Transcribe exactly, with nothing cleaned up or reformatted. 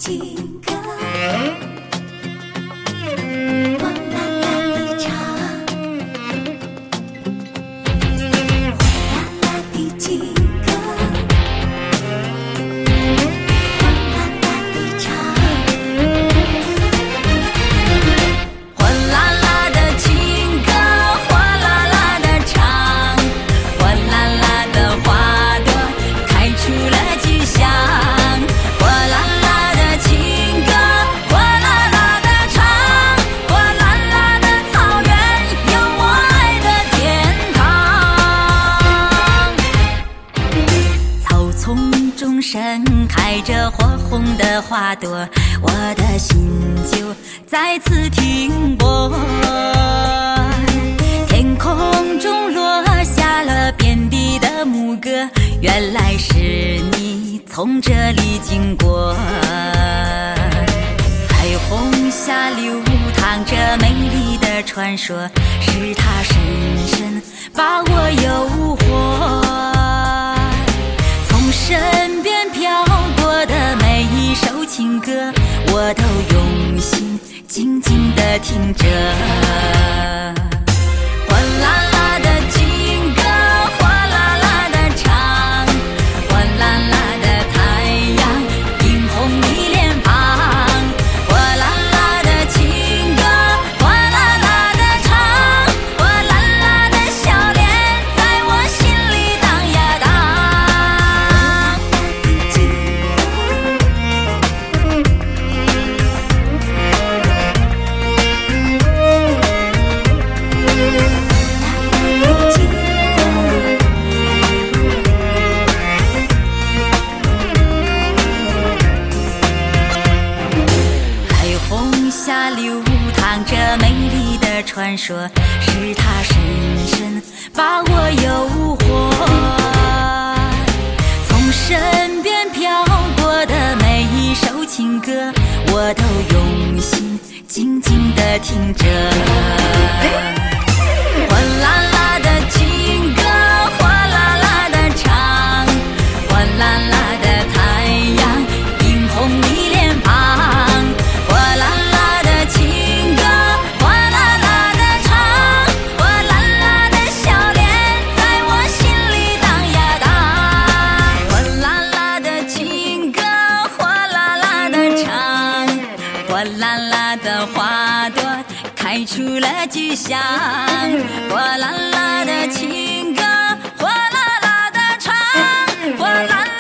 情歌，哗啦啦的唱，哗啦啦的情歌，哗啦啦的唱，哗啦啦的情歌，哗啦啦的唱，哗啦啦的花朵开出了吉祥。盛开着火红的花朵，我的心就再次停泊。天空中落下了遍地的牧歌，原来是你从这里经过。彩虹下流淌着美丽的传说，是它深深把我诱惑。身边飘过的每一首情歌，我都用心静静地听着。哗啦啦的情歌，哗啦啦的唱，哗啦啦的太阳映红你脸庞。哗啦啦的情歌，哗啦啦的唱，哗啦啦的笑脸在我心里荡呀荡。下流淌着美丽的传说，是它深深把我诱惑。从身边飘过的每一首情歌，我都用心静静地听着。哗啦啦的情歌，哗啦啦的唱，哗啦啦的太阳映红你脸庞。哗啦啦的花朵开出了吉祥，哗啦啦的情歌，哗啦啦的唱，哗啦啦